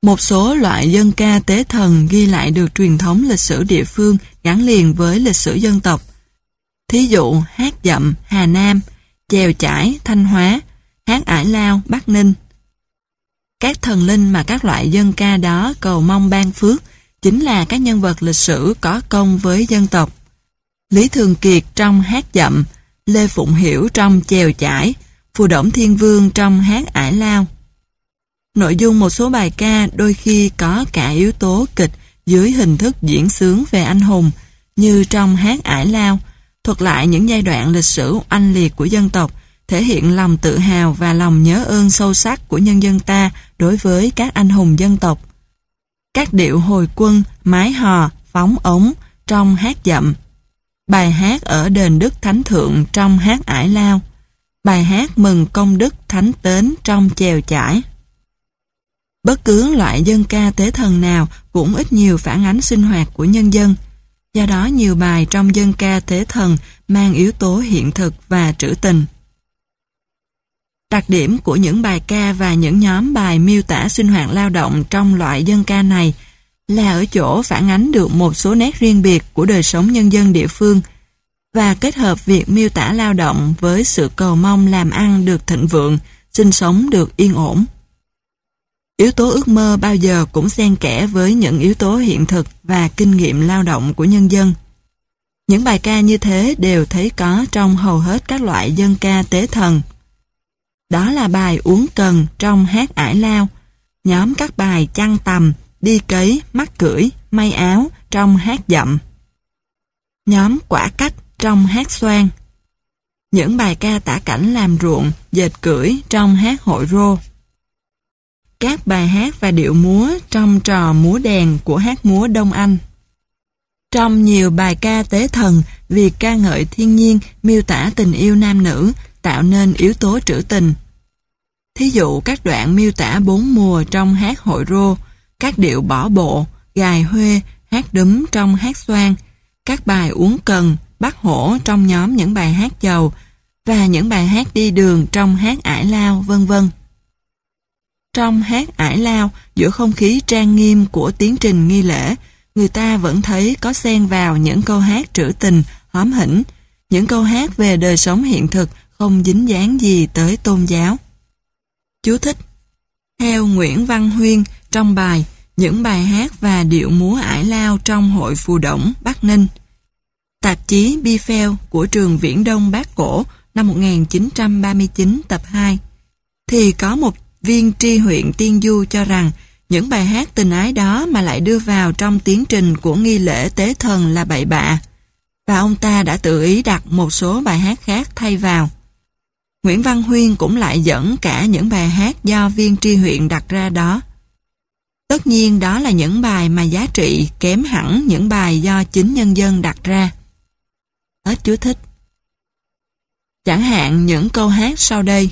Một số loại dân ca tế thần ghi lại được truyền thống lịch sử địa phương gắn liền với lịch sử dân tộc. Thí dụ hát dậm Hà Nam, chèo chải Thanh Hóa, hát ải lao Bắc Ninh. Các thần linh mà các loại dân ca đó cầu mong ban phước chính là các nhân vật lịch sử có công với dân tộc. Lý Thường Kiệt trong hát dậm, Lê Phụng Hiểu trong chèo chải, Phù Đổng Thiên Vương trong hát ải lao. Nội dung một số bài ca đôi khi có cả yếu tố kịch dưới hình thức diễn xướng về anh hùng, như trong hát ải lao, thuật lại những giai đoạn lịch sử oanh liệt của dân tộc, thể hiện lòng tự hào và lòng nhớ ơn sâu sắc của nhân dân ta đối với các anh hùng dân tộc. Các điệu hồi quân, mái hò, phóng ống trong hát dậm, bài hát ở đền Đức Thánh Thượng trong hát ải lao, bài hát mừng công đức thánh tến trong chèo chải. Bất cứ loại dân ca tế thần nào cũng ít nhiều phản ánh sinh hoạt của nhân dân. Do đó nhiều bài trong dân ca tế thần mang yếu tố hiện thực và trữ tình. Đặc điểm của những bài ca và những nhóm bài miêu tả sinh hoạt lao động trong loại dân ca này là ở chỗ phản ánh được một số nét riêng biệt của đời sống nhân dân địa phương và kết hợp việc miêu tả lao động với sự cầu mong làm ăn được thịnh vượng, sinh sống được yên ổn. Yếu tố ước mơ bao giờ cũng xen kẽ với những yếu tố hiện thực và kinh nghiệm lao động của nhân dân. Những bài ca như thế đều thấy có trong hầu hết các loại dân ca tế thần. Đó là bài Uống Cần trong hát ải lao, nhóm các bài Chăn Tầm, Đi Cấy, Mắc Cưỡi, May Áo trong hát dậm, nhóm Quả Cách trong hát xoan, những bài ca tả cảnh làm ruộng, dệt cưỡi trong hát hội rô, các bài hát và điệu múa trong trò múa đèn của hát múa Đông Anh. Trong nhiều bài ca tế thần, việc ca ngợi thiên nhiên, miêu tả tình yêu nam nữ, tạo nên yếu tố trữ tình. Thí dụ các đoạn miêu tả bốn mùa trong hát hội rô, các điệu bỏ bộ, gài huê, hát đúm trong hát xoan, các bài Uống Cần, Bắt Hổ trong nhóm những bài hát chầu, và những bài hát đi đường trong hát ải lao, vân vân. Trong hát ải lao, giữa không khí trang nghiêm của tiến trình nghi lễ, người ta vẫn thấy có xen vào những câu hát trữ tình, hóm hỉnh, những câu hát về đời sống hiện thực không dính dáng gì tới tôn giáo. Chú thích: theo Nguyễn Văn Huyên trong bài Những bài hát và điệu múa ải lao trong hội Phù Đổng, Bắc Ninh, tạp chí Biphel của trường Viễn Đông Bác Cổ năm 1939 tập 2, thì có một viên tri huyện Tiên Du cho rằng những bài hát tình ái đó mà lại đưa vào trong tiến trình của nghi lễ tế thần là bậy bạ, và ông ta đã tự ý đặt một số bài hát khác thay vào. Nguyễn Văn Huyên cũng lại dẫn cả những bài hát do viên tri huyện đặt ra đó. Tất nhiên đó là những bài mà giá trị kém hẳn những bài do chính nhân dân đặt ra. Hết chú thích. Chẳng hạn những câu hát sau đây: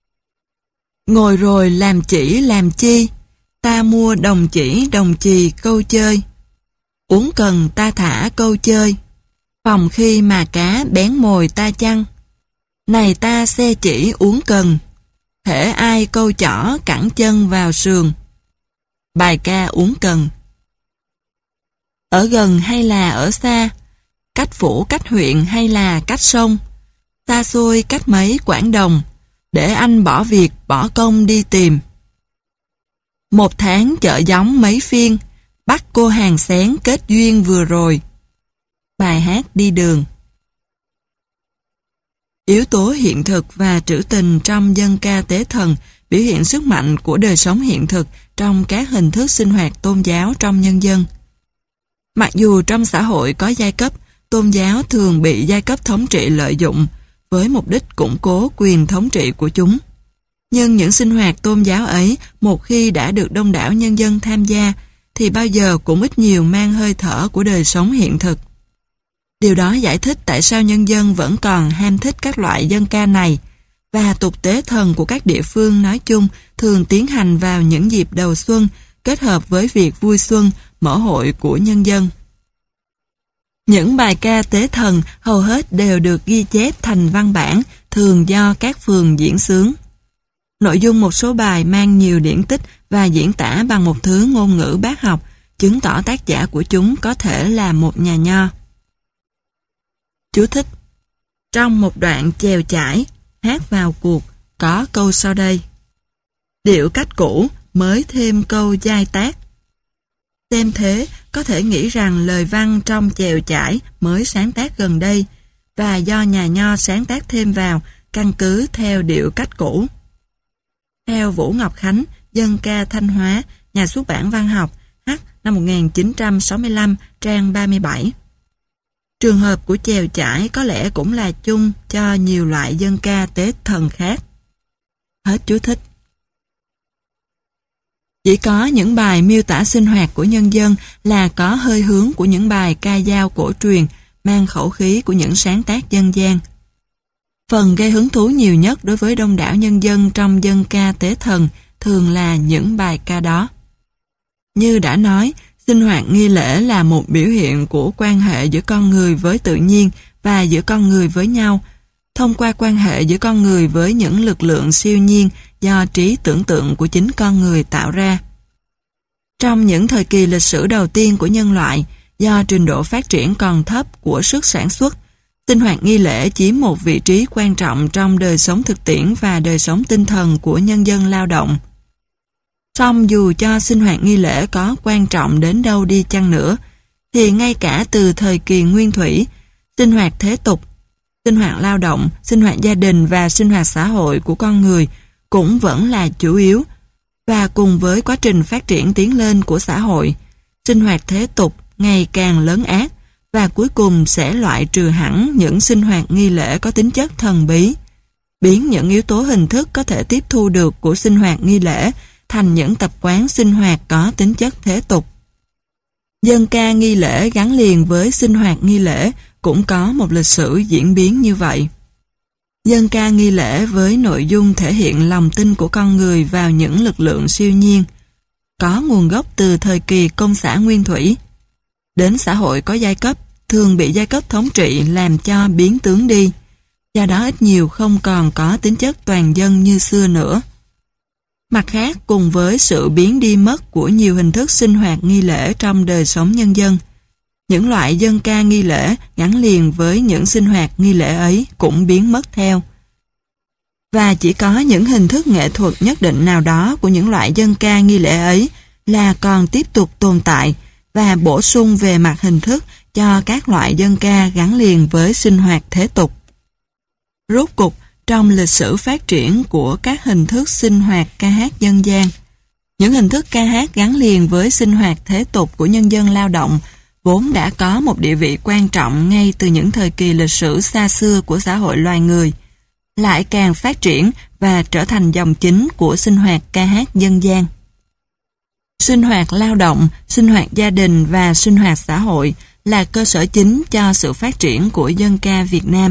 Ngồi rồi làm chỉ làm chi, ta mua đồng chỉ đồng chì câu chơi. Uống cần ta thả câu chơi, phòng khi mà cá bén mồi ta chăng. Này ta xe chỉ uống cần, hễ ai câu chỏ cẳng chân vào sườn. Bài ca Uống Cần. Ở gần hay là ở xa, cách phủ cách huyện hay là cách sông, xa xôi cách mấy quảng đồng, để anh bỏ việc bỏ công đi tìm. Một tháng chợ giống mấy phiên, bắt cô hàng xén kết duyên vừa rồi. Bài hát đi đường. Yếu tố hiện thực và trữ tình trong dân ca tế thần biểu hiện sức mạnh của đời sống hiện thực trong các hình thức sinh hoạt tôn giáo trong nhân dân. Mặc dù trong xã hội có giai cấp, tôn giáo thường bị giai cấp thống trị lợi dụng với mục đích củng cố quyền thống trị của chúng. Nhưng những sinh hoạt tôn giáo ấy, một khi đã được đông đảo nhân dân tham gia, thì bao giờ cũng ít nhiều mang hơi thở của đời sống hiện thực. Điều đó giải thích tại sao nhân dân vẫn còn ham thích các loại dân ca này, và tục tế thần của các địa phương nói chung thường tiến hành vào những dịp đầu xuân, kết hợp với việc vui xuân, mở hội của nhân dân. Những bài ca tế thần hầu hết đều được ghi chép thành văn bản, thường do các phường diễn xướng. Nội dung một số bài mang nhiều điển tích và diễn tả bằng một thứ ngôn ngữ bác học, chứng tỏ tác giả của chúng có thể là một nhà nho. Chú thích: trong một đoạn chèo chải, hát vào cuộc, có câu sau đây: điệu cách cũ mới thêm câu giai tác. Xem thế, có thể nghĩ rằng lời văn trong chèo chải mới sáng tác gần đây, và do nhà nho sáng tác thêm vào, căn cứ theo điệu cách cũ. Theo Vũ Ngọc Khánh, Dân ca Thanh Hóa, Nhà xuất bản Văn học, H. năm 1965, trang 37. Trường hợp của chèo chải có lẽ cũng là chung cho nhiều loại dân ca tế thần khác. Hết chú thích. Chỉ có những bài miêu tả sinh hoạt của nhân dân là có hơi hướng của những bài ca dao cổ truyền, mang khẩu khí của những sáng tác dân gian. Phần gây hứng thú nhiều nhất đối với đông đảo nhân dân trong dân ca tế thần thường là những bài ca đó. Như đã nói, sinh hoạt nghi lễ là một biểu hiện của quan hệ giữa con người với tự nhiên và giữa con người với nhau, thông qua quan hệ giữa con người với những lực lượng siêu nhiên do trí tưởng tượng của chính con người tạo ra. Trong những thời kỳ lịch sử đầu tiên của nhân loại, do trình độ phát triển còn thấp của sức sản xuất, sinh hoạt nghi lễ chiếm một vị trí quan trọng trong đời sống thực tiễn và đời sống tinh thần của nhân dân lao động. Song dù cho sinh hoạt nghi lễ có quan trọng đến đâu đi chăng nữa, thì ngay cả từ thời kỳ nguyên thủy, sinh hoạt thế tục, sinh hoạt lao động, sinh hoạt gia đình và sinh hoạt xã hội của con người cũng vẫn là chủ yếu, và cùng với quá trình phát triển tiến lên của xã hội, sinh hoạt thế tục ngày càng lớn ác và cuối cùng sẽ loại trừ hẳn những sinh hoạt nghi lễ có tính chất thần bí, biến những yếu tố hình thức có thể tiếp thu được của sinh hoạt nghi lễ thành những tập quán sinh hoạt có tính chất thế tục. Dân ca nghi lễ gắn liền với sinh hoạt nghi lễ cũng có một lịch sử diễn biến như vậy. Dân ca nghi lễ với nội dung thể hiện lòng tin của con người vào những lực lượng siêu nhiên, có nguồn gốc từ thời kỳ công xã nguyên thủy. Đến xã hội có giai cấp, thường bị giai cấp thống trị làm cho biến tướng đi, do đó ít nhiều không còn có tính chất toàn dân như xưa nữa. Mặt khác, cùng với sự biến đi mất của nhiều hình thức sinh hoạt nghi lễ trong đời sống nhân dân, những loại dân ca nghi lễ gắn liền với những sinh hoạt nghi lễ ấy cũng biến mất theo. Và chỉ có những hình thức nghệ thuật nhất định nào đó của những loại dân ca nghi lễ ấy là còn tiếp tục tồn tại và bổ sung về mặt hình thức cho các loại dân ca gắn liền với sinh hoạt thế tục. Rốt cục, trong lịch sử phát triển của các hình thức sinh hoạt ca hát dân gian, những hình thức ca hát gắn liền với sinh hoạt thế tục của nhân dân lao động vốn đã có một địa vị quan trọng ngay từ những thời kỳ lịch sử xa xưa của xã hội loài người, lại càng phát triển và trở thành dòng chính của sinh hoạt ca hát dân gian. Sinh hoạt lao động, sinh hoạt gia đình và sinh hoạt xã hội là cơ sở chính cho sự phát triển của dân ca Việt Nam.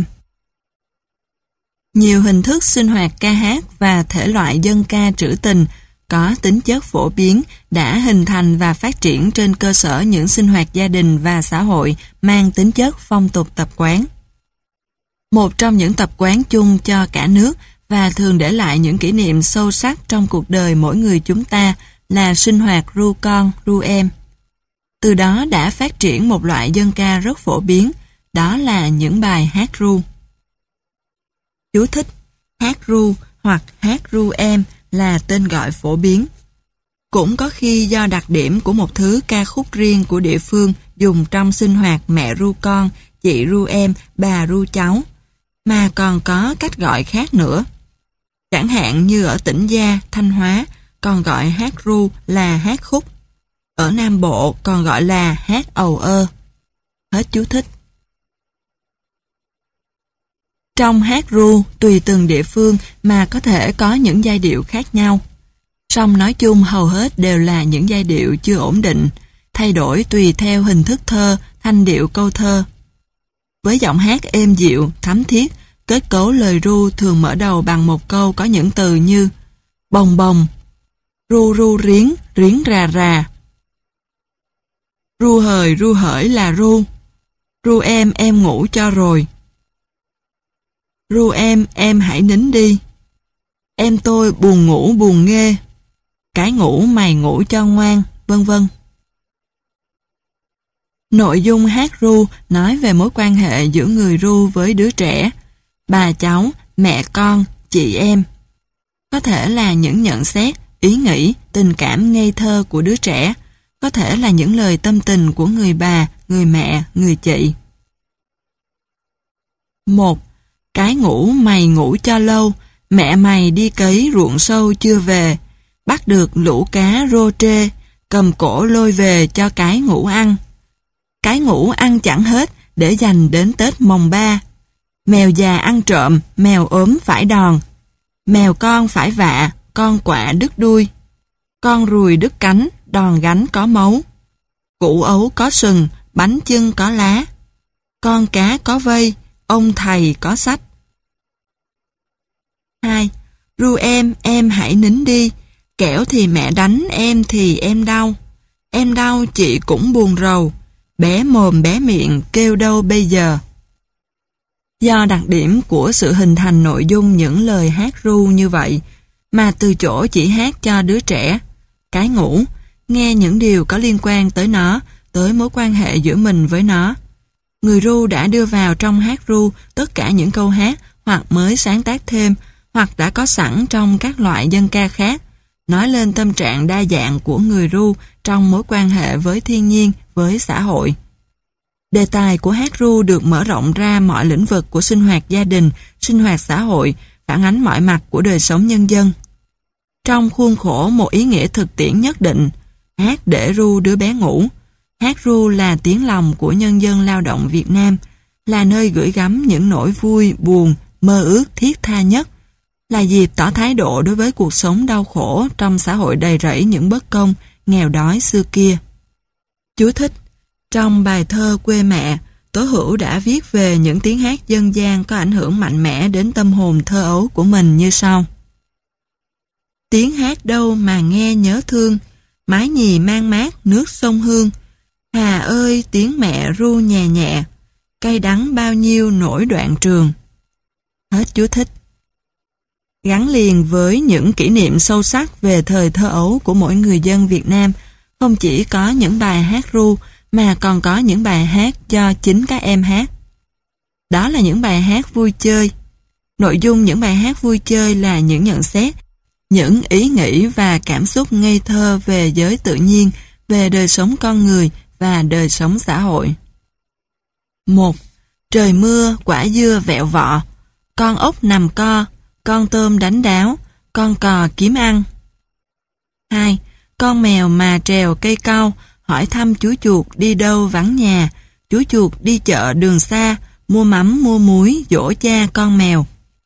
Nhiều hình thức sinh hoạt ca hát và thể loại dân ca trữ tình có tính chất phổ biến đã hình thành và phát triển trên cơ sở những sinh hoạt gia đình và xã hội mang tính chất phong tục tập quán. Một trong những tập quán chung cho cả nước và thường để lại những kỷ niệm sâu sắc trong cuộc đời mỗi người chúng ta là sinh hoạt ru con, ru em. Từ đó đã phát triển một loại dân ca rất phổ biến, đó là những bài hát ru. Chú thích: hát ru hoặc hát ru em là tên gọi phổ biến. Cũng có khi do đặc điểm của một thứ ca khúc riêng của địa phương dùng trong sinh hoạt mẹ ru con, chị ru em, bà ru cháu, mà còn có cách gọi khác nữa. Chẳng hạn như ở tỉnh Gia, Thanh Hóa, còn gọi hát ru là hát khúc. Ở Nam Bộ còn gọi là hát ầu ơ. Hết chú thích. Trong hát ru, tùy từng địa phương mà có thể có những giai điệu khác nhau. Song nói chung hầu hết đều là những giai điệu chưa ổn định, thay đổi tùy theo hình thức thơ, thanh điệu câu thơ. Với giọng hát êm dịu, thắm thiết, kết cấu lời ru thường mở đầu bằng một câu có những từ như bồng bồng, ru ru riếng, riếng rà rà. Ru hởi là ru em ngủ cho rồi. Ru em hãy nín đi. Em tôi buồn ngủ buồn nghê. Cái ngủ mày ngủ cho ngoan, vân vân. Nội dung hát ru nói về mối quan hệ giữa người ru với đứa trẻ, bà cháu, mẹ con, chị em. Có thể là những nhận xét, ý nghĩ, tình cảm ngây thơ của đứa trẻ, có thể là những lời tâm tình của người bà, người mẹ, người chị. 1. Cái ngủ mày ngủ cho lâu, mẹ mày đi cấy ruộng sâu chưa về, bắt được lũ cá rô trê, cầm cổ lôi về cho cái ngủ ăn. Cái ngủ ăn chẳng hết để dành đến Tết mồng 3. Mèo già ăn trộm, mèo ốm phải đòn. Mèo con phải vạ, con quạ đứt đuôi. Con ruồi đứt cánh, đòn gánh có máu. Củ ấu có sừng, bánh chưng có lá. Con cá có vây, ông thầy có sách. 2. Ru em hãy nín đi. Kẻo thì mẹ đánh, em thì em đau. Em đau chị cũng buồn rầu. Bé mồm bé miệng kêu đâu bây giờ. Do đặc điểm của sự hình thành nội dung những lời hát ru như vậy, mà từ chỗ chỉ hát cho đứa trẻ, cái ngủ, nghe những điều có liên quan tới nó, tới mối quan hệ giữa mình với nó. Người ru đã đưa vào trong hát ru tất cả những câu hát hoặc mới sáng tác thêm, hoặc đã có sẵn trong các loại dân ca khác, nói lên tâm trạng đa dạng của người ru trong mối quan hệ với thiên nhiên, với xã hội. Đề tài của hát ru được mở rộng ra mọi lĩnh vực của sinh hoạt gia đình, sinh hoạt xã hội, phản ánh mọi mặt của đời sống nhân dân. Trong khuôn khổ một ý nghĩa thực tiễn nhất định, hát để ru đứa bé ngủ. Hát ru là tiếng lòng của nhân dân lao động Việt Nam, là nơi gửi gắm những nỗi vui, buồn, mơ ước thiết tha nhất, là dịp tỏ thái độ đối với cuộc sống đau khổ trong xã hội đầy rẫy những bất công, nghèo đói xưa kia. Chú thích: trong bài thơ Quê Mẹ, Tố Hữu đã viết về những tiếng hát dân gian có ảnh hưởng mạnh mẽ đến tâm hồn thơ ấu của mình như sau. Tiếng hát đâu mà nghe nhớ thương, mái nhì mang mát nước sông Hương. Hà ơi tiếng mẹ ru nhẹ nhẹ, cay đắng bao nhiêu nổi đoạn trường. Hết chú thích. Gắn liền với những kỷ niệm sâu sắc về thời thơ ấu của mỗi người dân Việt Nam, không chỉ có những bài hát ru, mà còn có những bài hát do chính các em hát. Đó là những bài hát vui chơi. Nội dung những bài hát vui chơi là những nhận xét, những ý nghĩ và cảm xúc ngây thơ về giới tự nhiên, về đời sống con người và đời sống xã hội. 1. Trời mưa, quả dưa vẹo vọ, con ốc nằm co, con tôm đánh đáo, con cò kiếm ăn. 2. Con mèo mà trèo cây cau, hỏi thăm chú chuột đi đâu vắng nhà, chú chuột đi chợ đường xa, mua mắm mua muối dỗ cha con mèo.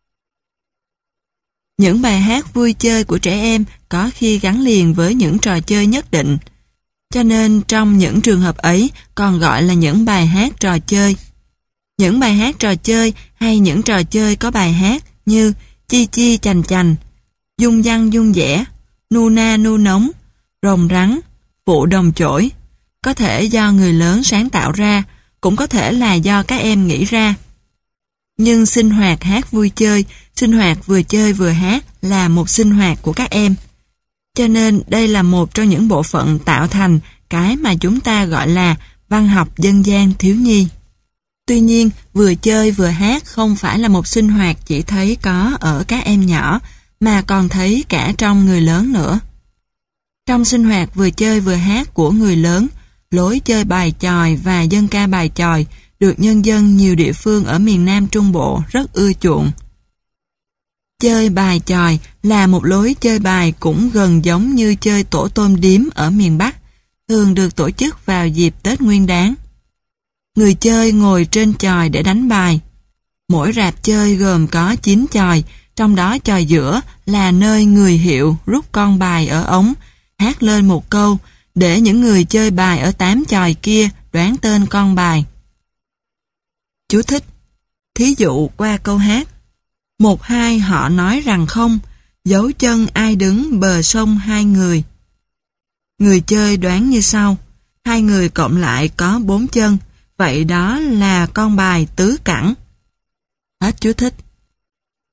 Những bài hát vui chơi của trẻ em có khi gắn liền với những trò chơi nhất định, cho nên trong những trường hợp ấy còn gọi là những bài hát trò chơi. Những bài hát trò chơi hay những trò chơi có bài hát như chi chi chành chành, dung dăng dung dẻ, nu na nu nóng, rồng rắn, phụ đồng chổi, có thể do người lớn sáng tạo ra, cũng có thể là do các em nghĩ ra. Nhưng sinh hoạt hát vui chơi, sinh hoạt vừa chơi vừa hát là một sinh hoạt của các em. Cho nên đây là một trong những bộ phận tạo thành cái mà chúng ta gọi là văn học dân gian thiếu nhi. Tuy nhiên, vừa chơi vừa hát không phải là một sinh hoạt chỉ thấy có ở các em nhỏ, mà còn thấy cả trong người lớn nữa. Trong sinh hoạt vừa chơi vừa hát của người lớn, lối chơi bài chòi và dân ca bài chòi được nhân dân nhiều địa phương ở miền Nam Trung Bộ rất ưa chuộng. Chơi bài chòi là một lối chơi bài cũng gần giống như chơi tổ tôm điếm ở miền Bắc, thường được tổ chức vào dịp Tết Nguyên Đán. Người chơi ngồi trên chòi để đánh bài. Mỗi rạp chơi gồm có 9 chòi, trong đó chòi giữa là nơi người hiệu rút con bài ở ống, hát lên một câu, để những người chơi bài ở 8 chòi kia đoán tên con bài. Chú thích: thí dụ qua câu hát: 1-2 họ nói rằng không, dấu chân ai đứng bờ sông hai người. Người chơi đoán như sau: 2 người cộng lại có 4 chân, vậy đó là con bài tứ cẳng. Hết chú thích.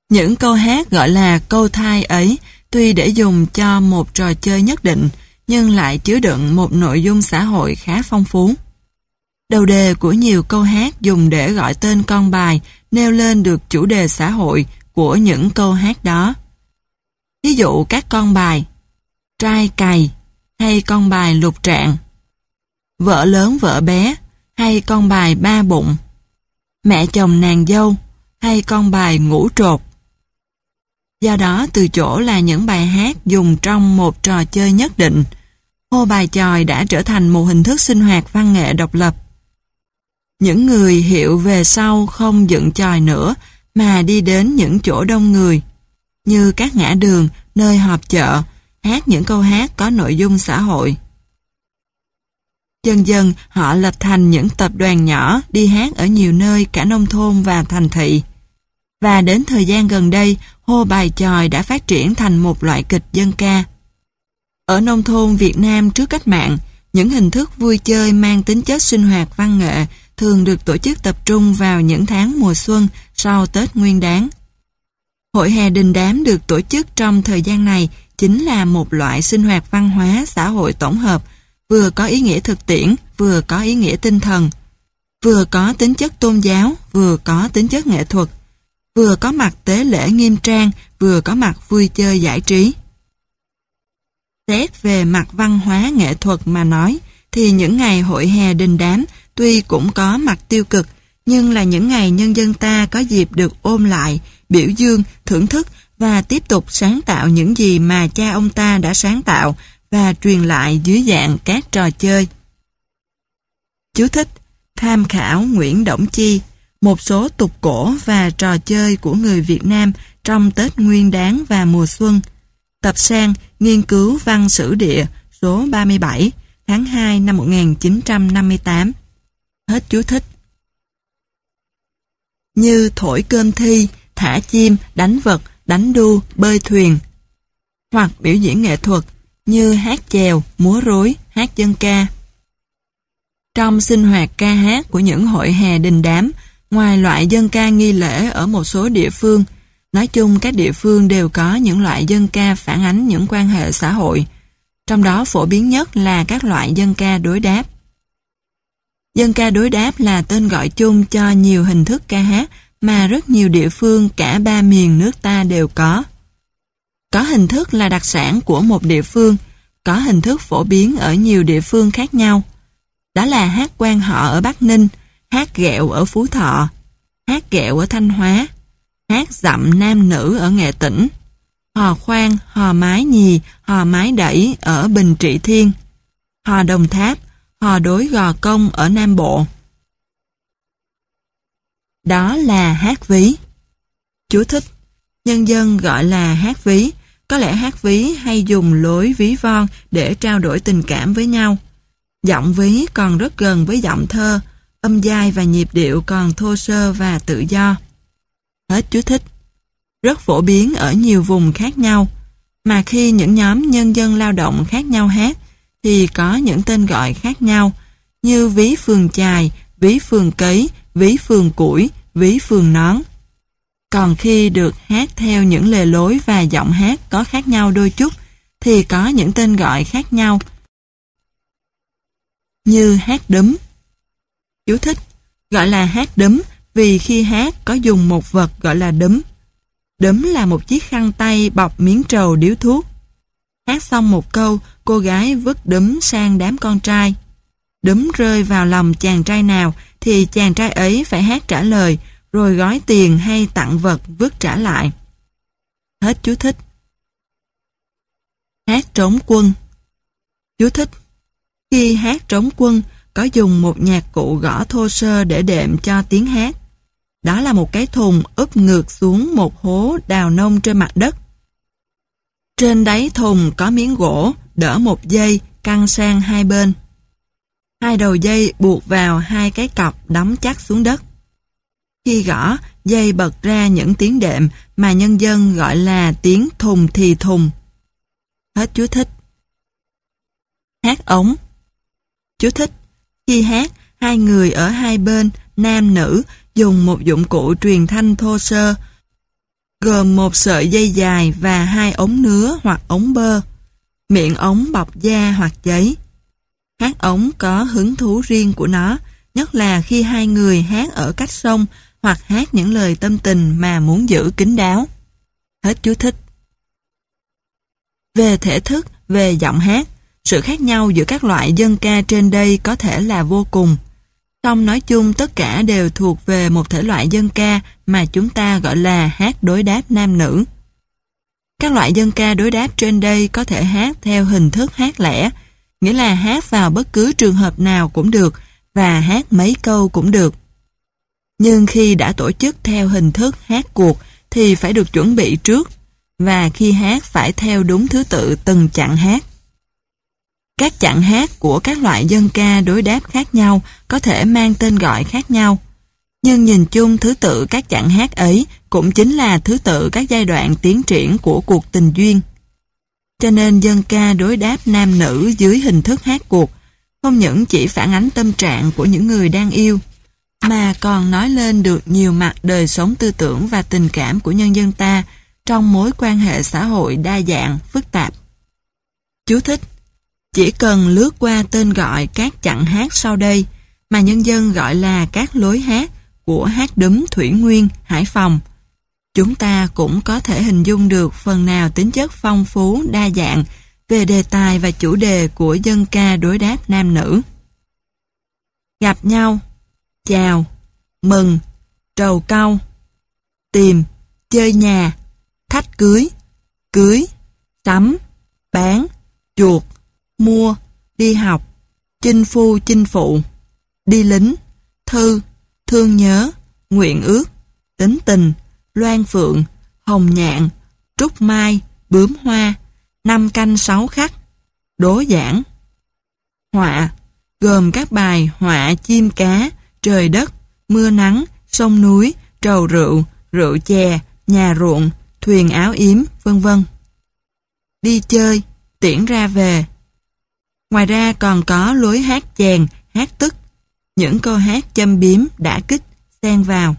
Những câu hát gọi là câu thai ấy, tuy để dùng cho một trò chơi nhất định, nhưng lại chứa đựng một nội dung xã hội khá phong phú. Đầu đề của nhiều câu hát dùng để gọi tên con bài nêu lên được chủ đề xã hội của những câu hát đó. Ví dụ các con bài trai cày hay con bài lục trạng, vợ lớn vợ bé hay con bài ba bụng, mẹ chồng nàng dâu hay con bài ngũ trột. Do đó từ chỗ là những bài hát dùng trong một trò chơi nhất định, hô bài chòi đã trở thành một hình thức sinh hoạt văn nghệ độc lập. Những người hiệu về sau không dựng chòi nữa mà đi đến những chỗ đông người, như các ngã đường, nơi họp chợ, hát những câu hát có nội dung xã hội. Dần dần họ lập thành những tập đoàn nhỏ đi hát ở nhiều nơi cả nông thôn và thành thị. Và đến thời gian gần đây, hô bài chòi đã phát triển thành một loại kịch dân ca. Ở nông thôn Việt Nam trước cách mạng, những hình thức vui chơi mang tính chất sinh hoạt văn nghệ thường được tổ chức tập trung vào những tháng mùa xuân sau Tết Nguyên Đán. Hội hè đình đám được tổ chức trong thời gian này chính là một loại sinh hoạt văn hóa xã hội tổng hợp, vừa có ý nghĩa thực tiễn, vừa có ý nghĩa tinh thần, vừa có tính chất tôn giáo, vừa có tính chất nghệ thuật, vừa có mặt tế lễ nghiêm trang, vừa có mặt vui chơi giải trí. Xét về mặt văn hóa nghệ thuật mà nói, thì những ngày hội hè đình đám tuy cũng có mặt tiêu cực, nhưng là những ngày nhân dân ta có dịp được ôn lại, biểu dương, thưởng thức và tiếp tục sáng tạo những gì mà cha ông ta đã sáng tạo và truyền lại dưới dạng các trò chơi. Chú thích: tham khảo Nguyễn Đổng Chi, một số tục cổ và trò chơi của người Việt Nam trong Tết Nguyên Đán và mùa xuân. Tập Sang, Nghiên cứu văn sử địa, số 37, tháng 2 năm 1958. Hết chú thích. Như thổi cơm thi, thả chim, đánh vật, đánh đu, bơi thuyền. Hoặc biểu diễn nghệ thuật như hát chèo, múa rối, hát dân ca. Trong sinh hoạt ca hát của những hội hè đình đám, ngoài loại dân ca nghi lễ ở một số địa phương, nói chung các địa phương đều có những loại dân ca phản ánh những quan hệ xã hội, trong đó phổ biến nhất là các loại dân ca đối đáp. Dân ca đối đáp là tên gọi chung cho nhiều hình thức ca hát mà rất nhiều địa phương cả ba miền nước ta đều có. Có hình thức là đặc sản của một địa phương, có hình thức phổ biến ở nhiều địa phương khác nhau. Đó là hát quan họ ở Bắc Ninh, hát ghẹo ở Phú Thọ, hát ghẹo ở Thanh Hóa, hát dặm nam nữ ở Nghệ Tĩnh, hò khoan, hò mái nhì, hò mái đẩy ở Bình Trị Thiên, hò Đồng Tháp, hò đối Gò Công ở Nam Bộ. Đó là hát ví. Chú thích: nhân dân gọi là hát ví, có lẽ hát ví hay dùng lối ví von để trao đổi tình cảm với nhau. Giọng ví còn rất gần với giọng thơ, âm giai và nhịp điệu còn thô sơ và tự do. Hết chú thích. Rất phổ biến ở nhiều vùng khác nhau, mà khi những nhóm nhân dân lao động khác nhau hát, thì có những tên gọi khác nhau, như ví phường chài, ví phường cấy, ví phường củi, ví phường nón. Còn khi được hát theo những lề lối và giọng hát có khác nhau đôi chút, thì có những tên gọi khác nhau, như hát đúm. Chú thích: gọi là hát đúm vì khi hát có dùng một vật gọi là đúm. Đúm là một chiếc khăn tay bọc miếng trầu điếu thuốc. Hát xong một câu, cô gái vứt đúm sang đám con trai. Đúm rơi vào lòng chàng trai nào thì chàng trai ấy phải hát trả lời, rồi gói tiền hay tặng vật vứt trả lại. Hết chú thích. Hát trống quân. Chú thích: khi hát trống quân có dùng một nhạc cụ gõ thô sơ để đệm cho tiếng hát. Đó là một cái thùng úp ngược xuống một hố đào nông trên mặt đất. Trên đáy thùng có miếng gỗ đỡ một dây căng sang hai bên. Hai đầu dây buộc vào hai cái cọc đóng chắc xuống đất. Khi gõ, dây bật ra những tiếng đệm mà nhân dân gọi là tiếng thùng thì thùng. Hết chú thích. Hát ống. Chú thích: khi hát, hai người ở hai bên, nam nữ, dùng một dụng cụ truyền thanh thô sơ, gồm một sợi dây dài và hai ống nứa hoặc ống bơ, miệng ống bọc da hoặc giấy. Hát ống có hứng thú riêng của nó, nhất là khi hai người hát ở cách sông hoặc hát những lời tâm tình mà muốn giữ kín đáo. Hết chú thích. Về thể thức, về giọng hát, sự khác nhau giữa các loại dân ca trên đây có thể là vô cùng. Song nói chung tất cả đều thuộc về một thể loại dân ca mà chúng ta gọi là hát đối đáp nam nữ. Các loại dân ca đối đáp trên đây có thể hát theo hình thức hát lẻ, nghĩa là hát vào bất cứ trường hợp nào cũng được và hát mấy câu cũng được. Nhưng khi đã tổ chức theo hình thức hát cuộc thì phải được chuẩn bị trước, và khi hát phải theo đúng thứ tự từng chặng hát. Các chặng hát của các loại dân ca đối đáp khác nhau có thể mang tên gọi khác nhau, nhưng nhìn chung thứ tự các chặng hát ấy cũng chính là thứ tự các giai đoạn tiến triển của cuộc tình duyên. Cho nên dân ca đối đáp nam nữ dưới hình thức hát cuộc không những chỉ phản ánh tâm trạng của những người đang yêu, mà còn nói lên được nhiều mặt đời sống tư tưởng và tình cảm của nhân dân ta trong mối quan hệ xã hội đa dạng, phức tạp. Chú thích: chỉ cần lướt qua tên gọi các chặng hát sau đây mà nhân dân gọi là các lối hát của hát Đúm Thủy Nguyên, Hải Phòng, chúng ta cũng có thể hình dung được phần nào tính chất phong phú, đa dạng về đề tài và chủ đề của dân ca đối đáp nam nữ. Gặp nhau, chào, mừng, trầu cau, tìm, chơi nhà, thách cưới, cưới, sắm, bán, chuột, mua, đi học, chinh phu chinh phụ, đi lính, thư, thương nhớ, nguyện ước, tính tình, loan phượng, hồng nhạn, trúc mai, bướm hoa, 5 canh 6 khắc, đố giảng. Họa gồm các bài họa chim cá, trời đất, mưa nắng, sông núi, trầu rượu, rượu chè, nhà ruộng, thuyền áo yếm, vân vân. Đi chơi, tiễn ra về. Ngoài ra còn có lối hát chèn, hát tức, những câu hát châm biếm, đả kích, xen vào.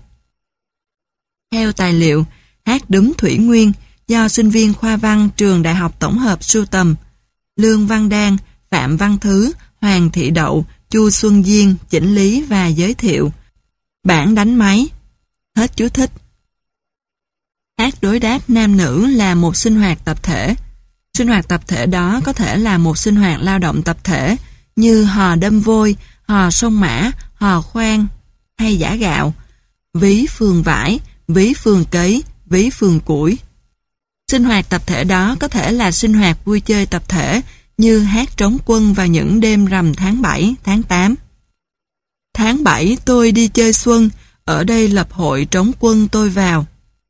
Theo tài liệu, hát Đúm Thủy Nguyên do sinh viên khoa văn trường Đại học Tổng hợp sưu tầm, Lương Văn Đan, Phạm Văn Thứ, Hoàng Thị Đậu, Chu Xuân Diên chỉnh lý và giới thiệu. Bản đánh máy. Hết chú thích. Hát đối đáp nam nữ là một sinh hoạt tập thể. Sinh hoạt tập thể đó có thể là một sinh hoạt lao động tập thể như hò đâm vôi, hò sông mã, hò khoan hay giã gạo, ví phường vải, ví phường cấy, ví phường củi. Sinh hoạt tập thể đó có thể là sinh hoạt vui chơi tập thể như hát trống quân vào những đêm rằm tháng 7, tháng 8. Tháng 7 tôi đi chơi xuân, ở đây lập hội trống quân tôi vào.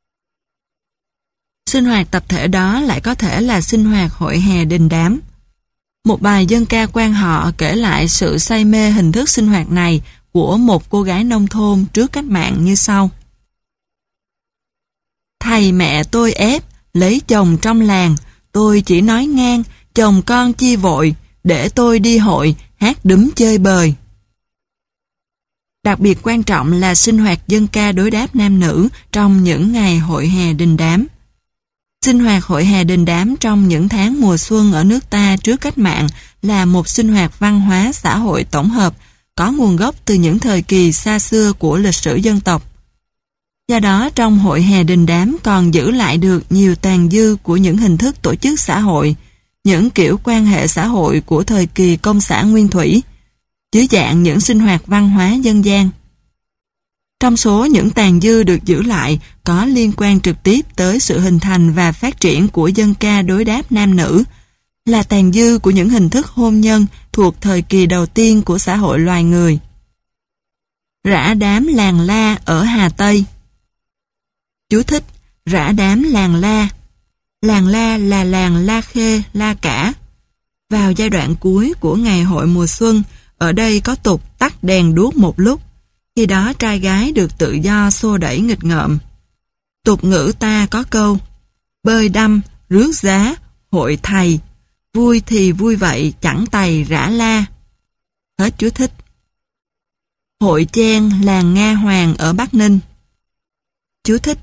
Sinh hoạt tập thể đó lại có thể là sinh hoạt hội hè đình đám. Một bài dân ca quan họ kể lại sự say mê hình thức sinh hoạt này của một cô gái nông thôn trước cách mạng như sau. Thầy mẹ tôi ép, lấy chồng trong làng, tôi chỉ nói ngang, chồng con chi vội, để tôi đi hội, hát đúm chơi bời. Đặc biệt quan trọng là sinh hoạt dân ca đối đáp nam nữ trong những ngày hội hè đình đám. Sinh hoạt hội hè đình đám trong những tháng mùa xuân ở nước ta trước cách mạng là một sinh hoạt văn hóa xã hội tổng hợp có nguồn gốc từ những thời kỳ xa xưa của lịch sử dân tộc. Do đó trong hội hè đình đám còn giữ lại được nhiều tàn dư của những hình thức tổ chức xã hội, những kiểu quan hệ xã hội của thời kỳ công xã nguyên thủy, dưới dạng những sinh hoạt văn hóa dân gian. Trong số những tàn dư được giữ lại có liên quan trực tiếp tới sự hình thành và phát triển của dân ca đối đáp nam nữ, là tàn dư của những hình thức hôn nhân thuộc thời kỳ đầu tiên của xã hội loài người. Rã đám làng La ở Hà Tây. Chú thích: rã đám làng La. Làng La là làng La Khê, La Cả. Vào giai đoạn cuối của ngày hội mùa xuân, ở đây có tục tắt đèn đuốc một lúc. Khi đó trai gái được tự do xô đẩy nghịch ngợm. Tục ngữ ta có câu: bơi đâm, rước giá, hội thầy, vui thì vui vậy chẳng tày rã la. Hết chú thích. Hội Chen, làng Nga Hoàng ở Bắc Ninh. Chú thích: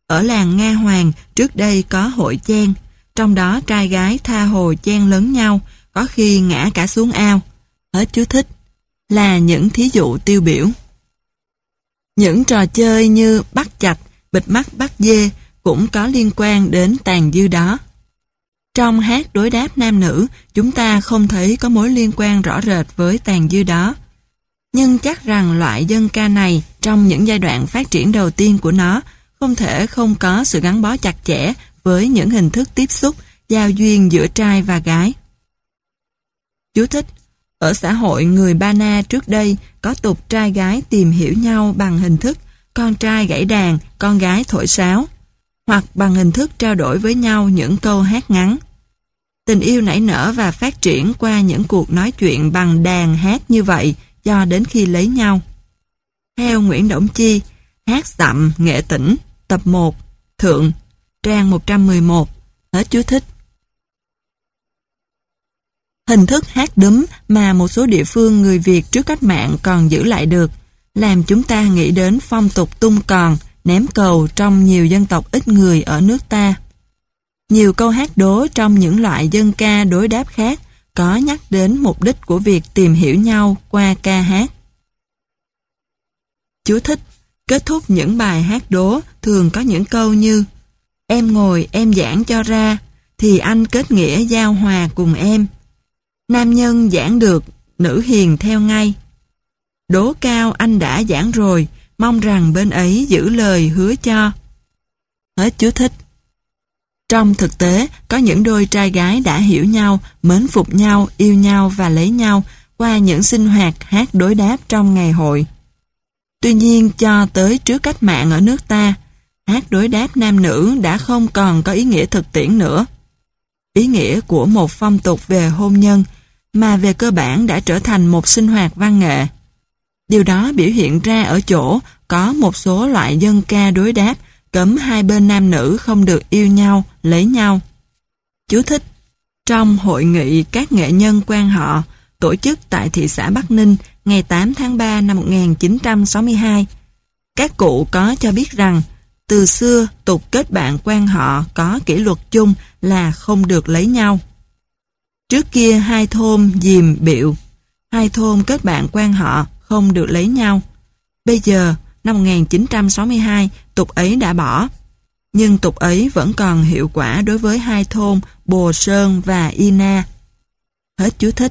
Ở làng Nga Hoàng trước đây có hội chen, trong đó trai gái tha hồ chen lấn nhau, có khi ngã cả xuống ao. Hết chú thích. Là những thí dụ tiêu biểu. Những trò chơi như bắt chạch, bịt mắt bắt dê cũng có liên quan đến tàn dư đó. Trong hát đối đáp nam nữ, chúng ta không thấy có mối liên quan rõ rệt với tàn dư đó. Nhưng chắc rằng loại dân ca này, trong những giai đoạn phát triển đầu tiên của nó, không thể không có sự gắn bó chặt chẽ với những hình thức tiếp xúc, giao duyên giữa trai và gái. Chú thích. Ở xã hội người Ba Na trước đây có tục trai gái tìm hiểu nhau bằng hình thức con trai gảy đàn, con gái thổi sáo, hoặc bằng hình thức trao đổi với nhau những câu hát ngắn. Tình yêu nảy nở và phát triển qua những cuộc nói chuyện bằng đàn hát như vậy cho đến khi lấy nhau. Theo Nguyễn Đổng Chi, Hát Dặm Nghệ Tĩnh, tập 1, Thượng, trang 111, hết chú thích. Hình thức hát đúm mà một số địa phương người Việt trước cách mạng còn giữ lại được, làm chúng ta nghĩ đến phong tục tung còn, ném cầu trong nhiều dân tộc ít người ở nước ta. Nhiều câu hát đố trong những loại dân ca đối đáp khác có nhắc đến mục đích của việc tìm hiểu nhau qua ca hát. Chú thích. Kết thúc những bài hát đố thường có những câu như: em ngồi em giảng cho ra, thì anh kết nghĩa giao hòa cùng em. Nam nhân giảng được, nữ hiền theo ngay. Đố cao anh đã giảng rồi, mong rằng bên ấy giữ lời hứa cho. Hết chú thích. Trong thực tế, có những đôi trai gái đã hiểu nhau, mến phục nhau, yêu nhau và lấy nhau qua những sinh hoạt hát đối đáp trong ngày hội. Tuy nhiên, cho tới trước cách mạng ở nước ta, hát đối đáp nam nữ đã không còn có ý nghĩa thực tiễn nữa. Ý nghĩa của một phong tục về hôn nhân, mà về cơ bản đã trở thành một sinh hoạt văn nghệ. Điều đó biểu hiện ra ở chỗ có một số loại dân ca đối đáp cấm hai bên nam nữ không được yêu nhau, lấy nhau. Chú thích. Trong hội nghị các nghệ nhân quan họ tổ chức tại thị xã Bắc Ninh ngày 8 tháng 3 năm 1962, các cụ có cho biết rằng từ xưa tục kết bạn quan họ có kỷ luật chung là không được lấy nhau. Trước kia hai thôn Diềm Biệu, hai thôn kết bạn quan họ không được lấy nhau. Bây giờ, năm 1962, tục ấy đã bỏ. Nhưng tục ấy vẫn còn hiệu quả đối với hai thôn Bồ Sơn và Y Na. Hết chú thích.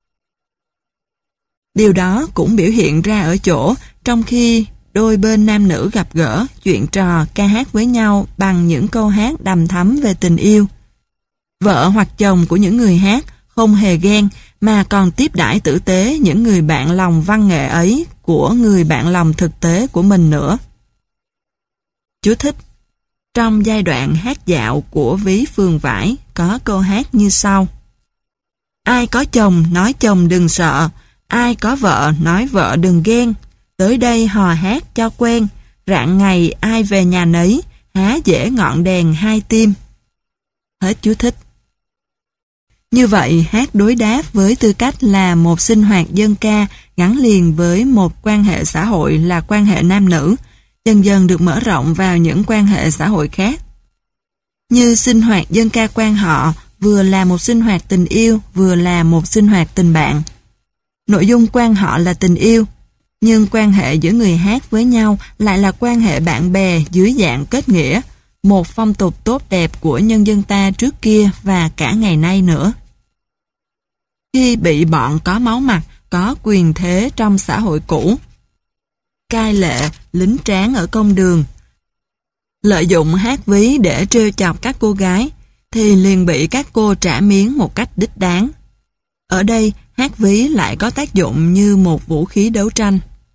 Điều đó cũng biểu hiện ra ở chỗ, trong khi đôi bên nam nữ gặp gỡ, chuyện trò, ca hát với nhau bằng những câu hát đằm thắm về tình yêu. Vợ hoặc chồng của những người hát không hề ghen, mà còn tiếp đãi tử tế những người bạn lòng văn nghệ ấy của người bạn lòng thực tế của mình nữa. Chú thích. Trong giai đoạn hát dạo của Ví Phường Vải có câu hát như sau: ai có chồng nói chồng đừng sợ, ai có vợ nói vợ đừng ghen, tới đây hò hát cho quen, rạng ngày ai về nhà nấy, há dễ ngọn đèn hai tim. Hết chú thích. Như vậy, hát đối đáp với tư cách là một sinh hoạt dân ca gắn liền với một quan hệ xã hội là quan hệ nam nữ, dần dần được mở rộng vào những quan hệ xã hội khác. Như sinh hoạt dân ca quan họ vừa là một sinh hoạt tình yêu, vừa là một sinh hoạt tình bạn. Nội dung quan họ là tình yêu, nhưng quan hệ giữa người hát với nhau lại là quan hệ bạn bè dưới dạng kết nghĩa, một phong tục tốt đẹp của nhân dân ta trước kia và cả ngày nay nữa. Khi bị bọn có máu mặt, có quyền thế trong xã hội cũ, cai lệ, lính tráng ở công đường, lợi dụng hát ví để trêu chọc các cô gái, thì liền bị các cô trả miếng một cách đích đáng. Ở đây, hát ví lại có tác dụng như một vũ khí đấu tranh.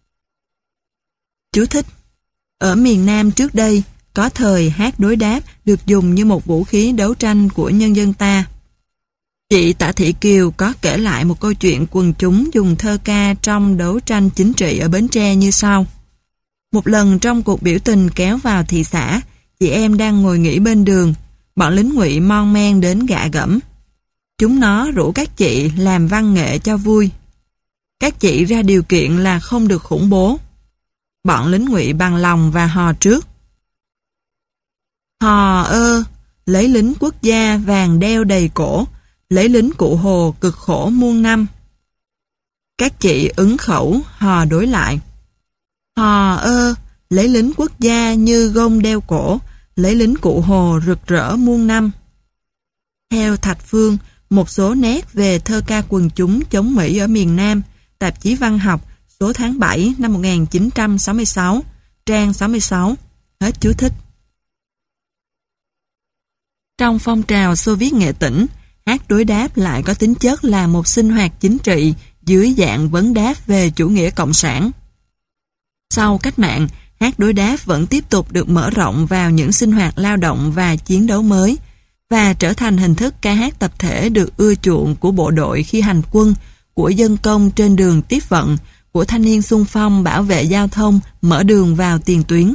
Chú thích. Ở miền Nam trước đây, có thời hát đối đáp được dùng như một vũ khí đấu tranh của nhân dân ta. Chị Tạ Thị Kiều có kể lại một câu chuyện quần chúng dùng thơ ca trong đấu tranh chính trị ở Bến Tre như sau. Một lần trong cuộc biểu tình kéo vào thị xã, chị em đang ngồi nghỉ bên đường, bọn lính ngụy mon men đến gạ gẫm. Chúng nó rủ các chị làm văn nghệ cho vui. Các chị ra điều kiện là không được khủng bố. Bọn lính ngụy bằng lòng và hò trước. Hò ơ, lấy lính quốc gia vàng đeo đầy cổ, lấy lính cụ Hồ cực khổ muôn năm. Các chị ứng khẩu hò đối lại. Hò ơ, lấy lính quốc gia như gông đeo cổ, lấy lính cụ Hồ rực rỡ muôn năm. Theo Thạch Phương, một số nét về thơ ca quần chúng chống Mỹ ở miền Nam, tạp chí Văn học, số tháng 7 năm 1966, trang 66. Hết chú thích. Trong phong trào Xô Viết nghệ tĩnh, hát đối đáp lại có tính chất là một sinh hoạt chính trị dưới dạng vấn đáp về chủ nghĩa cộng sản. Sau cách mạng, hát đối đáp vẫn tiếp tục được mở rộng vào những sinh hoạt lao động và chiến đấu mới, và trở thành hình thức ca hát tập thể được ưa chuộng của bộ đội khi hành quân, của dân công trên đường tiếp vận, của thanh niên xung phong bảo vệ giao thông, mở đường vào tiền tuyến.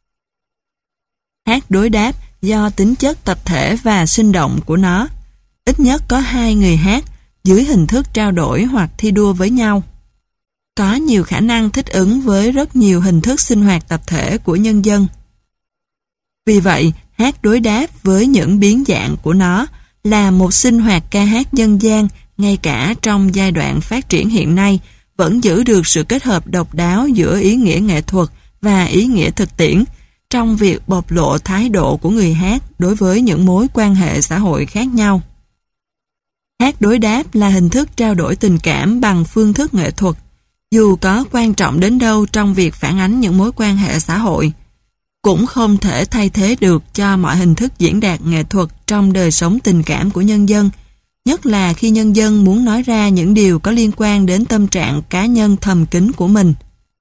Hát đối đáp do tính chất tập thể và sinh động của nó, ít nhất có 2 người hát dưới hình thức trao đổi hoặc thi đua với nhau. Có nhiều khả năng thích ứng với rất nhiều hình thức sinh hoạt tập thể của nhân dân. Vì vậy, hát đối đáp với những biến dạng của nó là một sinh hoạt ca hát dân gian ngay cả trong giai đoạn phát triển hiện nay vẫn giữ được sự kết hợp độc đáo giữa ý nghĩa nghệ thuật và ý nghĩa thực tiễn trong việc bộc lộ thái độ của người hát đối với những mối quan hệ xã hội khác nhau. Hát đối đáp là hình thức trao đổi tình cảm bằng phương thức nghệ thuật, dù có quan trọng đến đâu trong việc phản ánh những mối quan hệ xã hội, cũng không thể thay thế được cho mọi hình thức diễn đạt nghệ thuật trong đời sống tình cảm của nhân dân, nhất là khi nhân dân muốn nói ra những điều có liên quan đến tâm trạng cá nhân thầm kín của mình.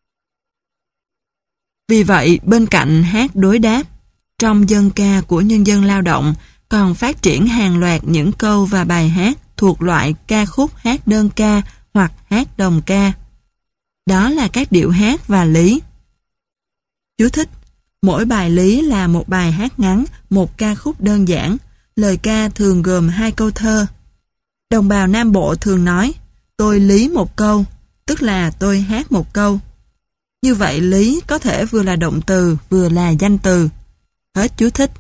Vì vậy, bên cạnh hát đối đáp, trong dân ca của nhân dân lao động còn phát triển hàng loạt những câu và bài hát thuộc loại ca khúc hát đơn ca hoặc hát đồng ca. Đó là các điệu hát và lý. Chú thích: mỗi bài lý là một bài hát ngắn, một ca khúc đơn giản. Lời ca thường gồm 2 câu thơ. Đồng bào Nam Bộ thường nói, tôi lý một câu, tức là tôi hát một câu. Như vậy lý có thể vừa là động từ, vừa là danh từ. Hết chú thích.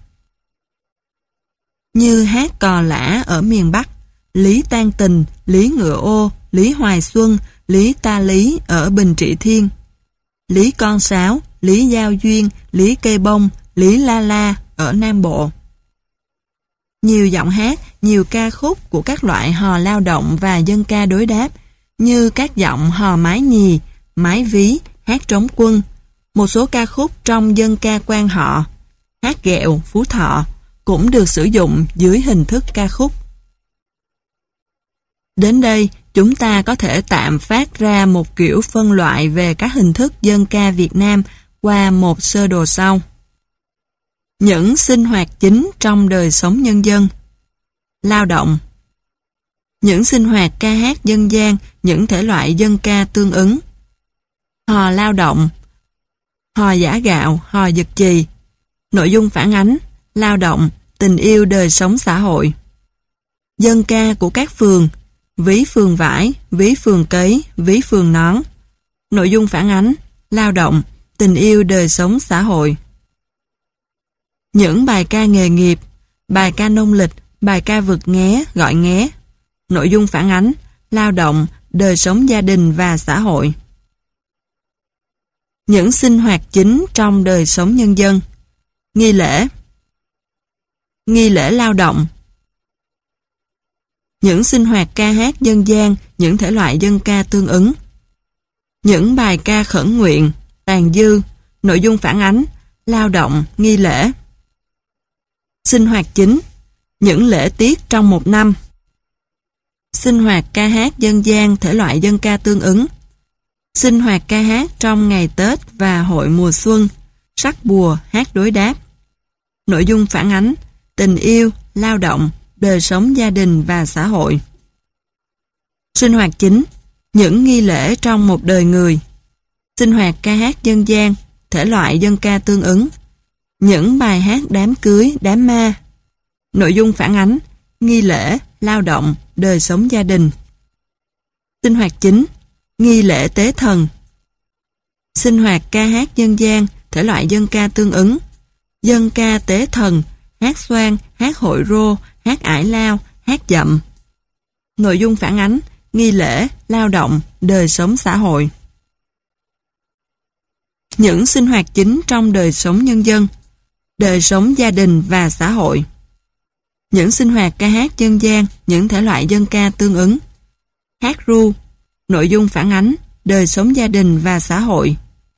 Như hát cò lã ở miền Bắc, lý tan tình, lý ngựa ô, lý hoài xuân, lý ta lý ở Bình Trị Thiên, lý con sáo, lý giao duyên, lý cây bông, lý la la ở Nam Bộ. Nhiều giọng hát, nhiều ca khúc của các loại hò lao động và dân ca đối đáp, như các giọng hò mái nhì, mái ví, hát trống quân, một số ca khúc trong dân ca quan họ, hát ghẹo, Phú Thọ, cũng được sử dụng dưới hình thức ca khúc. Đến đây, chúng ta có thể tạm phát ra một kiểu phân loại về các hình thức dân ca Việt Nam qua một sơ đồ sau. Những sinh hoạt chính trong đời sống nhân dân. Lao động. Những sinh hoạt ca hát dân gian, những thể loại dân ca tương ứng. Hò lao động, hò giã gạo, hò dực chì. Nội dung phản ánh, lao động, tình yêu đời sống xã hội. Dân ca của các phường, ví phường vải, ví phường cấy, ví phường nón. Nội dung phản ánh, lao động, tình yêu đời sống xã hội. Những bài ca nghề nghiệp, bài ca nông lịch, bài ca vực nghé, gọi nghé. Nội dung phản ánh, lao động, đời sống gia đình và xã hội. Những sinh hoạt chính trong đời sống nhân dân. Nghi lễ. Nghi lễ lao động. Những sinh hoạt ca hát dân gian, những thể loại dân ca tương ứng. Những bài ca khẩn nguyện, tàn dư, nội dung phản ánh, lao động, nghi lễ. Sinh hoạt chính, những lễ tiết trong một năm. Sinh hoạt ca hát dân gian, thể loại dân ca tương ứng. Sinh hoạt ca hát trong ngày Tết và hội mùa xuân, sắc bùa, hát đối đáp. Nội dung phản ánh, tình yêu, lao động, đời sống gia đình và xã hội. Sinh hoạt chính, những nghi lễ trong một đời người. Sinh hoạt ca hát dân gian, thể loại dân ca tương ứng. Những bài hát đám cưới, đám ma. Nội dung phản ánh, nghi lễ, lao động, đời sống gia đình. Sinh hoạt chính, nghi lễ tế thần. Sinh hoạt ca hát dân gian, thể loại dân ca tương ứng. Dân ca tế thần, hát xoan, hát hội rô, hát ải lao, hát dậm. Nội dung phản ánh, nghi lễ, lao động, đời sống xã hội. Những sinh hoạt chính trong đời sống nhân dân, đời sống gia đình và xã hội. Những sinh hoạt ca hát dân gian, những thể loại dân ca tương ứng. Hát ru, nội dung phản ánh, đời sống gia đình và xã hội.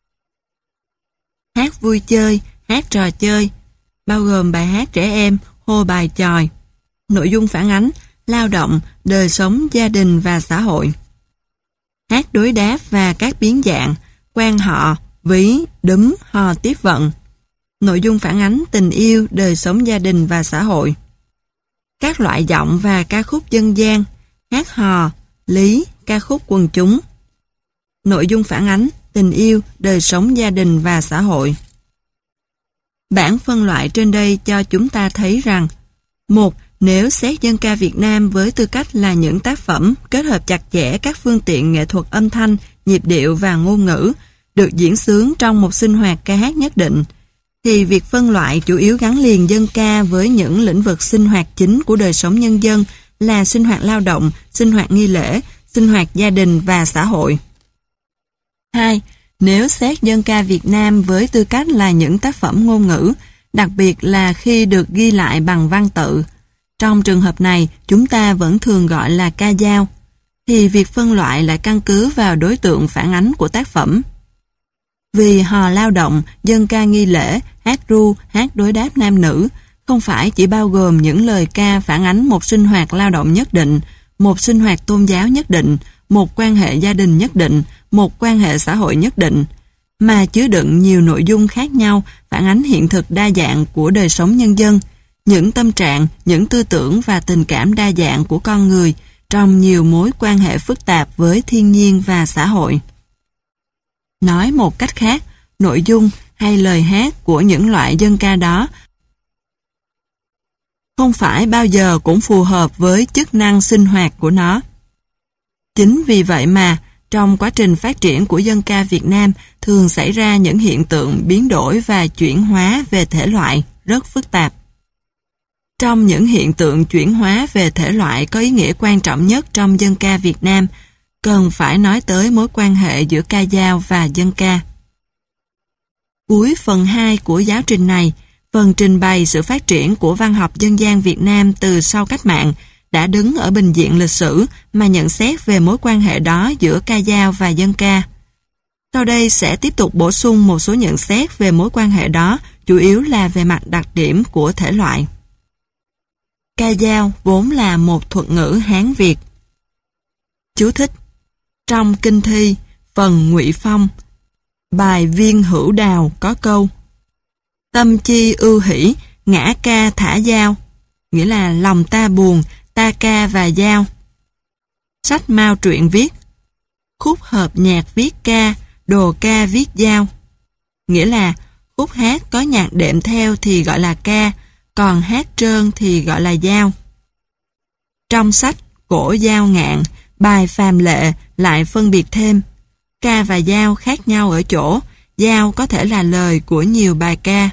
Hát vui chơi, hát trò chơi, bao gồm bài hát trẻ em, hô bài chòi. Nội dung phản ánh, lao động, đời sống gia đình và xã hội. Hát đối đáp và các biến dạng, quan họ, ví, đúm, hò tiếp vận. Nội dung phản ánh tình yêu, đời sống gia đình và xã hội. Các loại giọng và ca khúc dân gian, hát hò, lý, ca khúc quần chúng. Nội dung phản ánh tình yêu, đời sống gia đình và xã hội. Bảng phân loại trên đây cho chúng ta thấy rằng: 1. Nếu xét dân ca Việt Nam với tư cách là những tác phẩm kết hợp chặt chẽ các phương tiện nghệ thuật âm thanh, nhịp điệu và ngôn ngữ, được diễn xướng trong một sinh hoạt ca hát nhất định, thì việc phân loại chủ yếu gắn liền dân ca với những lĩnh vực sinh hoạt chính của đời sống nhân dân là sinh hoạt lao động, sinh hoạt nghi lễ, sinh hoạt gia đình và xã hội. 2. Nếu xét dân ca Việt Nam với tư cách là những tác phẩm ngôn ngữ, đặc biệt là khi được ghi lại bằng văn tự, trong trường hợp này chúng ta vẫn thường gọi là ca dao, thì việc phân loại lại căn cứ vào đối tượng phản ánh của tác phẩm. Vì hò lao động, dân ca nghi lễ, hát ru, hát đối đáp nam nữ không phải chỉ bao gồm những lời ca phản ánh một sinh hoạt lao động nhất định, một sinh hoạt tôn giáo nhất định, một quan hệ gia đình nhất định, một quan hệ xã hội nhất định, mà chứa đựng nhiều nội dung khác nhau phản ánh hiện thực đa dạng của đời sống nhân dân, những tâm trạng, những tư tưởng và tình cảm đa dạng của con người trong nhiều mối quan hệ phức tạp với thiên nhiên và xã hội. Nói một cách khác, nội dung hay lời hát của những loại dân ca đó không phải bao giờ cũng phù hợp với chức năng sinh hoạt của nó. Chính vì vậy mà, trong quá trình phát triển của dân ca Việt Nam thường xảy ra những hiện tượng biến đổi và chuyển hóa về thể loại rất phức tạp. Trong những hiện tượng chuyển hóa về thể loại có ý nghĩa quan trọng nhất trong dân ca Việt Nam, cần phải nói tới mối quan hệ giữa ca dao và dân ca. Cuối phần 2 của giáo trình này, phần trình bày sự phát triển của văn học dân gian Việt Nam từ sau cách mạng đã đứng ở bình diện lịch sử mà nhận xét về mối quan hệ đó giữa ca dao và dân ca. Sau đây sẽ tiếp tục bổ sung một số nhận xét về mối quan hệ đó, chủ yếu là về mặt đặc điểm của thể loại. Ca dao vốn là một thuật ngữ Hán Việt. Chú thích: trong kinh thi, phần Ngụy Phong, bài Viên Hữu Đào có câu: tâm chi ưu hỷ, ngã ca thả dao, nghĩa là lòng ta buồn, ta ca và dao. Sách Mao Truyện viết: khúc hợp nhạc viết ca, đồ ca viết dao, nghĩa là khúc hát có nhạc đệm theo thì gọi là ca, còn hát trơn thì gọi là dao. Trong sách Cổ Dao Ngạn, bài Phàm Lệ lại phân biệt thêm: ca và dao khác nhau ở chỗ, dao có thể là lời của nhiều bài ca.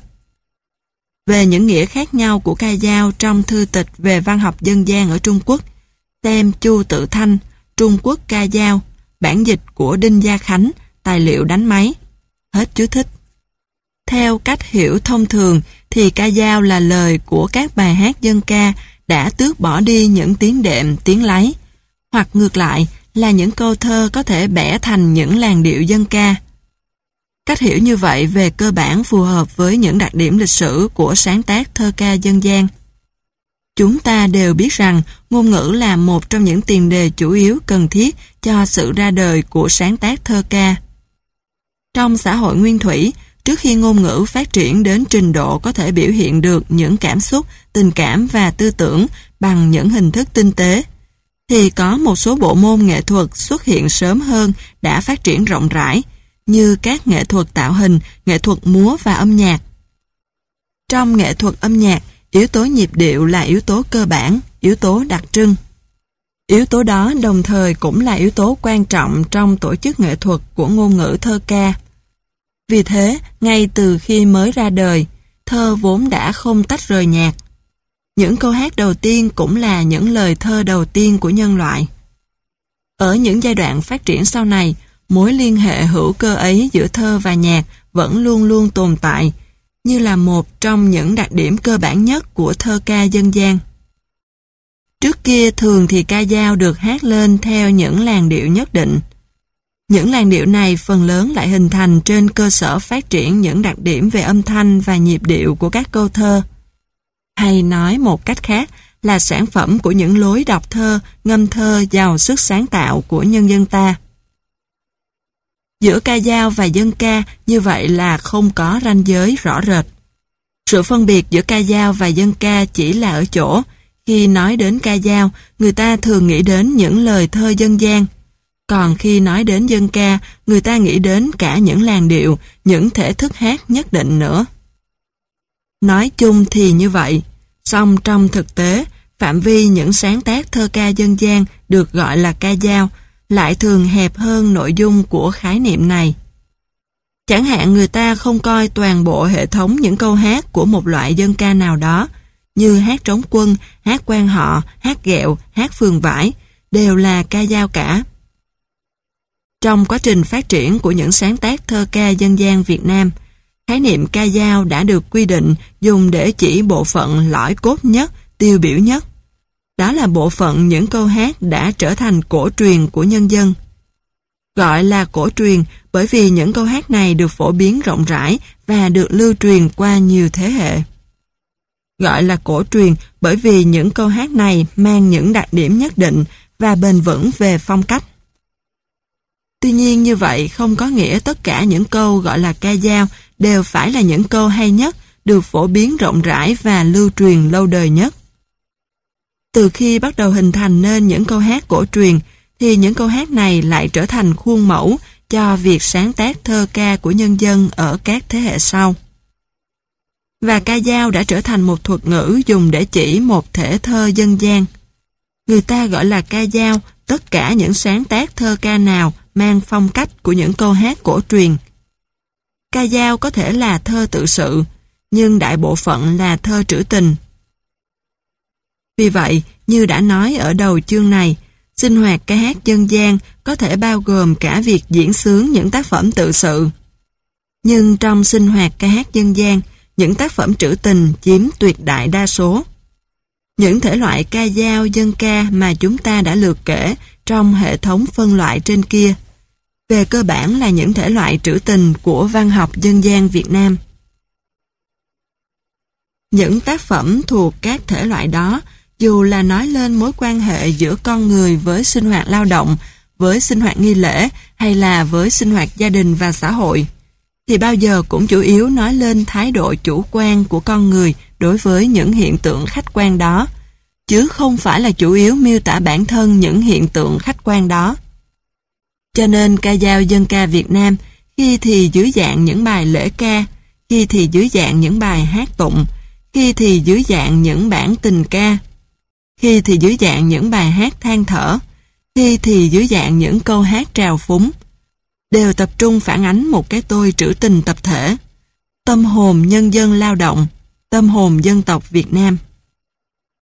Về những nghĩa khác nhau của ca dao trong thư tịch về văn học dân gian ở Trung Quốc, xem Chu Tự Thanh, Trung Quốc ca dao, bản dịch của Đinh Gia Khánh, tài liệu đánh máy. Hết chú thích. Theo cách hiểu thông thường thì ca dao là lời của các bài hát dân ca đã tước bỏ đi những tiếng đệm, tiếng láy, hoặc ngược lại là những câu thơ có thể bẻ thành những làn điệu dân ca. Cách hiểu như vậy về cơ bản phù hợp với những đặc điểm lịch sử của sáng tác thơ ca dân gian. Chúng ta đều biết rằng ngôn ngữ là một trong những tiền đề chủ yếu cần thiết cho sự ra đời của sáng tác thơ ca. Trong xã hội nguyên thủy, trước khi ngôn ngữ phát triển đến trình độ có thể biểu hiện được những cảm xúc, tình cảm và tư tưởng bằng những hình thức tinh tế, thì có một số bộ môn nghệ thuật xuất hiện sớm hơn đã phát triển rộng rãi, như các nghệ thuật tạo hình, nghệ thuật múa và âm nhạc. Trong nghệ thuật âm nhạc, yếu tố nhịp điệu là yếu tố cơ bản, yếu tố đặc trưng. Yếu tố đó đồng thời cũng là yếu tố quan trọng trong tổ chức nghệ thuật của ngôn ngữ thơ ca. Vì thế, ngay từ khi mới ra đời, thơ vốn đã không tách rời nhạc. Những câu hát đầu tiên cũng là những lời thơ đầu tiên của nhân loại. Ở những giai đoạn phát triển sau này, mối liên hệ hữu cơ ấy giữa thơ và nhạc vẫn luôn luôn tồn tại, như là một trong những đặc điểm cơ bản nhất của thơ ca dân gian. Trước kia thường thì ca dao được hát lên theo những làn điệu nhất định. Những làn điệu này phần lớn lại hình thành trên cơ sở phát triển những đặc điểm về âm thanh và nhịp điệu của các câu thơ. Hay nói một cách khác là sản phẩm của những lối đọc thơ, ngâm thơ giàu sức sáng tạo của nhân dân ta. Giữa ca dao và dân ca như vậy là không có ranh giới rõ rệt. Sự phân biệt giữa ca dao và dân ca chỉ là ở chỗ, khi nói đến ca dao, người ta thường nghĩ đến những lời thơ dân gian. Còn khi nói đến dân ca, người ta nghĩ đến cả những làn điệu, những thể thức hát nhất định nữa. Nói chung thì như vậy, song trong thực tế, phạm vi những sáng tác thơ ca dân gian được gọi là ca dao lại thường hẹp hơn nội dung của khái niệm này. Chẳng hạn người ta không coi toàn bộ hệ thống những câu hát của một loại dân ca nào đó, như hát trống quân, hát quan họ, hát ghẹo, hát phường vải, đều là ca dao cả. Trong quá trình phát triển của những sáng tác thơ ca dân gian Việt Nam, khái niệm ca dao đã được quy định dùng để chỉ bộ phận lõi cốt nhất, tiêu biểu nhất. Đó là bộ phận những câu hát đã trở thành cổ truyền của nhân dân. Gọi là cổ truyền bởi vì những câu hát này được phổ biến rộng rãi và được lưu truyền qua nhiều thế hệ. Gọi là cổ truyền bởi vì những câu hát này mang những đặc điểm nhất định và bền vững về phong cách. Tuy nhiên như vậy không có nghĩa tất cả những câu gọi là ca dao đều phải là những câu hay nhất, được phổ biến rộng rãi và lưu truyền lâu đời nhất. Từ khi bắt đầu hình thành nên những câu hát cổ truyền, thì những câu hát này lại trở thành khuôn mẫu cho việc sáng tác thơ ca của nhân dân ở các thế hệ sau. Và ca dao đã trở thành một thuật ngữ dùng để chỉ một thể thơ dân gian. Người ta gọi là ca dao tất cả những sáng tác thơ ca nào mang phong cách của những câu hát cổ truyền. Ca dao có thể là thơ tự sự, nhưng đại bộ phận là thơ trữ tình. Vì vậy, như đã nói ở đầu chương này, sinh hoạt ca hát dân gian có thể bao gồm cả việc diễn xướng những tác phẩm tự sự. Nhưng trong sinh hoạt ca hát dân gian, những tác phẩm trữ tình chiếm tuyệt đại đa số. Những thể loại ca dao dân ca mà chúng ta đã lược kể trong hệ thống phân loại trên kia, về cơ bản là những thể loại trữ tình của văn học dân gian Việt Nam. Những tác phẩm thuộc các thể loại đó, dù là nói lên mối quan hệ giữa con người với sinh hoạt lao động, với sinh hoạt nghi lễ hay là với sinh hoạt gia đình và xã hội, thì bao giờ cũng chủ yếu nói lên thái độ chủ quan của con người đối với những hiện tượng khách quan đó, chứ không phải là chủ yếu miêu tả bản thân những hiện tượng khách quan đó. Cho nên ca dao dân ca Việt Nam khi thì dưới dạng những bài lễ ca, khi thì dưới dạng những bài hát tụng, khi thì dưới dạng những bản tình ca, khi thì dưới dạng những bài hát than thở, khi thì dưới dạng những câu hát trào phúng, đều tập trung phản ánh một cái tôi trữ tình tập thể, tâm hồn nhân dân lao động, tâm hồn dân tộc Việt Nam.